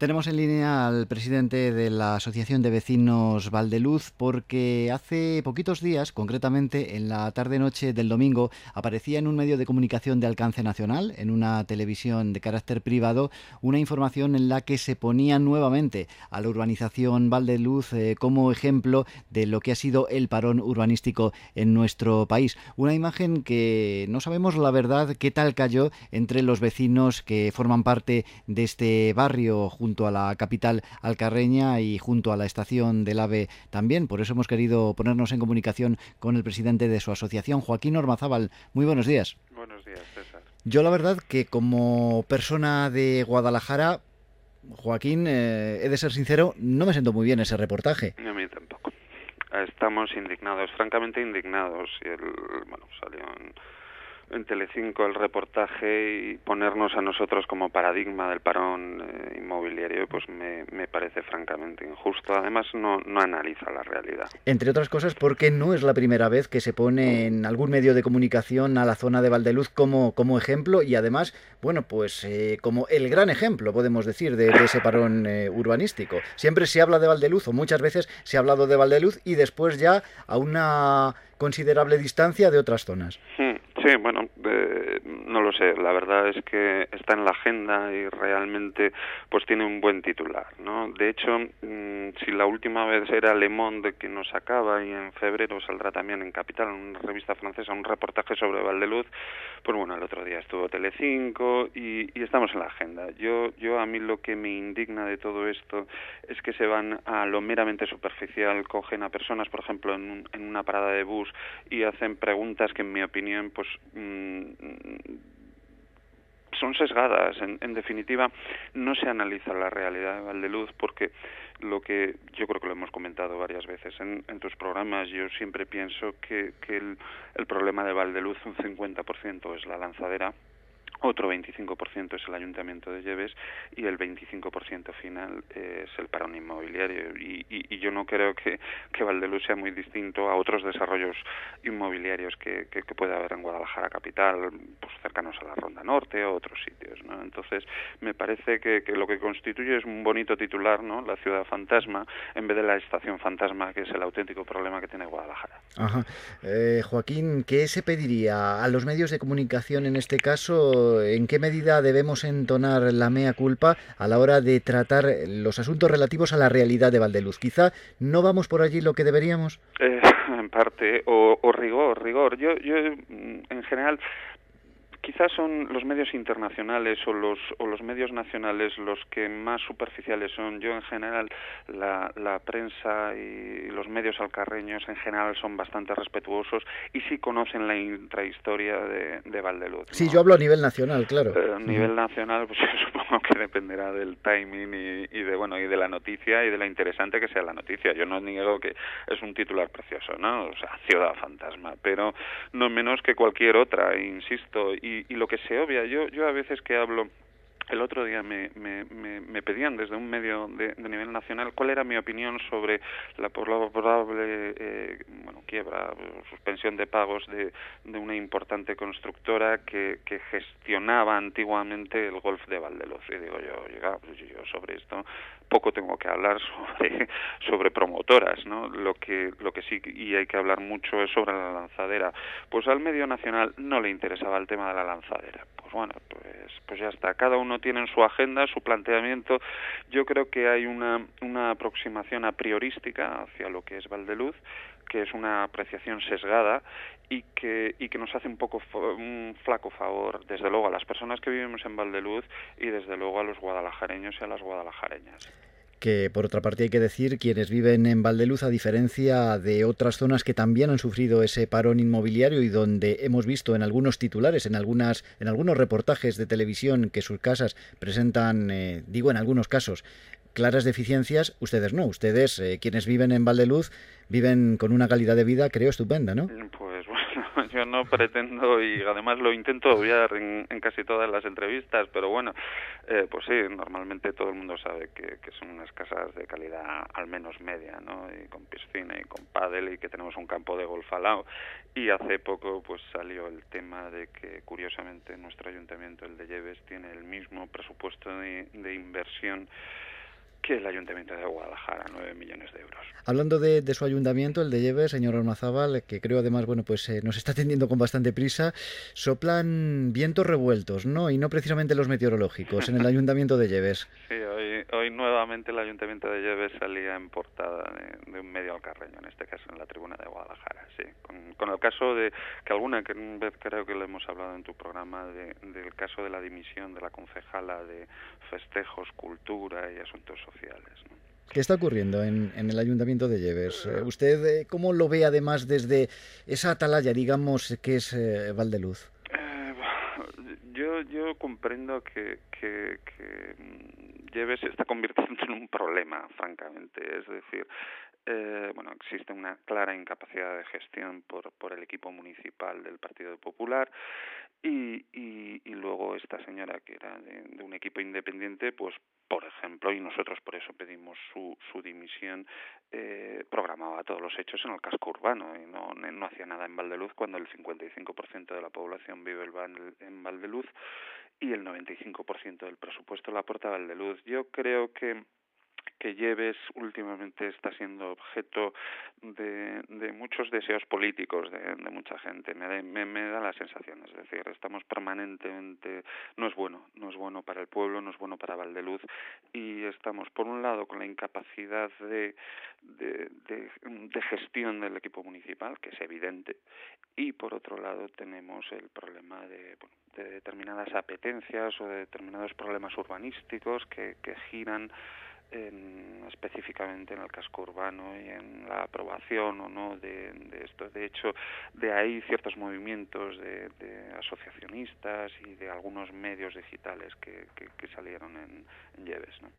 Tenemos en línea al presidente de la Asociación de Vecinos Valdeluz porque hace poquitos días, concretamente en la tarde-noche del domingo, aparecía en un medio de comunicación de alcance nacional, en una televisión de carácter privado, una información en la que se ponía nuevamente a la urbanización Valdeluz como ejemplo de lo que ha sido el parón urbanístico en nuestro país. Una imagen que no sabemos la verdad qué tal cayó entre los vecinos que forman parte de este barrio junto a la capital alcarreña y junto a la estación del AVE también. Por eso hemos querido ponernos en comunicación con el presidente de su asociación, Joaquín Ormazábal. Muy buenos días. Buenos días, César. Yo la verdad que como persona de Guadalajara, Joaquín, he de ser sincero, no me siento muy bien ese reportaje. A mí tampoco. Estamos indignados, francamente indignados. Y salió en Telecinco el reportaje y ponernos a nosotros como paradigma del parón inmobiliario, pues me parece francamente injusto. Además, no analiza la realidad. Entre otras cosas porque no es la primera vez que se pone en algún medio de comunicación a la zona de Valdeluz como ejemplo y además, bueno, pues como el gran ejemplo, podemos decir, de ese parón urbanístico. Siempre se habla de Valdeluz, o muchas veces se ha hablado de Valdeluz y después ya a una considerable distancia de otras zonas. Sí, bueno, no lo sé. La verdad es que está en la agenda y realmente pues tiene un buen titular, ¿no? De hecho, si la última vez era Le Monde que nos sacaba y en febrero saldrá también en Capital, en una revista francesa, un reportaje sobre Valdeluz, pues bueno, el otro día estuvo Telecinco y estamos en la agenda. Yo a mí lo que me indigna de todo esto es que se van a lo meramente superficial, cogen a personas, por ejemplo, en una parada de bus y hacen preguntas que en mi opinión pues son sesgadas. En definitiva, no se analiza la realidad de Valdeluz porque lo que yo creo que lo hemos comentado varias veces en tus programas, yo siempre pienso que el problema de Valdeluz, un 50% es la lanzadera, otro 25% es el Ayuntamiento de Lleves y el 25% final es el parón inmobiliario. Y yo no creo que Valdeluz sea muy distinto a otros desarrollos inmobiliarios que puede haber en Guadalajara capital, pues cercanos a la Ronda Norte o otros sitios, ¿no? Entonces, me parece que lo que constituye es un bonito titular, ¿no? La ciudad fantasma, en vez de la estación fantasma, que es el auténtico problema que tiene Guadalajara. Ajá. Joaquín, ¿qué se pediría a los medios de comunicación en este caso? ¿En qué medida debemos entonar la mea culpa a la hora de tratar los asuntos relativos a la realidad de Valdeluz? Quizá no vamos por allí lo que deberíamos. En parte, o rigor. Yo en general, quizás son los medios internacionales o los medios nacionales los que más superficiales son. Yo en general, la prensa y los medios alcarreños en general son bastante respetuosos y sí conocen la intrahistoria de Valdeluz, Sí, ¿no? yo hablo a nivel nacional, claro. A nivel nacional, pues yo supongo que dependerá del timing y de la noticia y de la interesante que sea la noticia. Yo no niego que es un titular precioso, ¿no? O sea, ciudad fantasma, pero no menos que cualquier otra, insisto. Y lo que se obvia, yo a veces que hablo. El otro día me pedían desde un medio de nivel nacional cuál era mi opinión sobre la probable quiebra o suspensión de pagos de una importante constructora que gestionaba antiguamente el Golf de Valdeluz. Y digo yo sobre esto poco tengo que hablar sobre promotoras, ¿no? Lo que sí y hay que hablar mucho es sobre la lanzadera. Pues al medio nacional no le interesaba el tema de la lanzadera. Pues bueno, pues ya está. Cada uno tiene en su agenda su planteamiento. Yo creo que hay una aproximación a priorística hacia lo que es Valdeluz, que es una apreciación sesgada y que nos hace un flaco favor, desde luego, a las personas que vivimos en Valdeluz y desde luego a los guadalajareños y a las guadalajareñas. Que por otra parte hay que decir quienes viven en Valdeluz, a diferencia de otras zonas que también han sufrido ese parón inmobiliario y donde hemos visto en algunos titulares, en algunos reportajes de televisión que sus casas presentan, en algunos casos, claras deficiencias, ustedes no. Ustedes, quienes viven en Valdeluz, viven con una calidad de vida, creo, estupenda, ¿no? Pues bueno, yo no pretendo y además lo intento obviar en casi todas las entrevistas, pero bueno, pues sí, normalmente todo el mundo sabe que son unas casas de calidad al menos media, ¿no? Y con piscina y con pádel y que tenemos un campo de golf al lado. Y hace poco pues salió el tema de que curiosamente nuestro ayuntamiento, el de Lleves, tiene el mismo presupuesto de inversión que el Ayuntamiento de Guadalajara, 9 millones de euros. Hablando de su ayuntamiento, el de Lleves, señor Ormazábal, que creo además, bueno, pues nos está atendiendo con bastante prisa, soplan vientos revueltos, ¿no? Y no precisamente los meteorológicos en el ayuntamiento de Lleves. Sí, hoy nuevamente el Ayuntamiento de Lleves salía en portada de un medio alcarreño, en este caso en la Tribuna de Guadalajara, sí. Con el caso de, que alguna vez creo que lo hemos hablado en tu programa, del caso de la dimisión de la concejala de Festejos, Cultura y Asuntos Sociales, ¿no? ¿Qué está ocurriendo en el Ayuntamiento de Lleves? ¿Usted cómo lo ve además desde esa atalaya, digamos, que es Valdeluz? Yo comprendo que Lleves se está convirtiendo en un problema, francamente. Es decir, existe una clara incapacidad de gestión por el equipo municipal del Partido Popular y luego esta señora que era de un equipo independiente, pues por ejemplo, y nosotros por eso pedimos su dimisión, programaba todos los hechos en el casco urbano y no hacía nada en Valdeluz cuando el 55% de la población vive en Valdeluz y el 95% del presupuesto lo aporta Valdeluz. Yo creo que Lleves últimamente está siendo objeto de muchos deseos políticos de mucha gente. Me da la sensación, es decir, estamos permanentemente, no es bueno para el pueblo, no es bueno para Valdeluz, y estamos por un lado con la incapacidad de gestión del equipo municipal, que es evidente, y por otro lado tenemos el problema de determinadas apetencias o de determinados problemas urbanísticos que giran específicamente en el casco urbano y en la aprobación o no de esto. De hecho, de ahí ciertos movimientos de asociacionistas y de algunos medios digitales que salieron en Lleves, ¿no?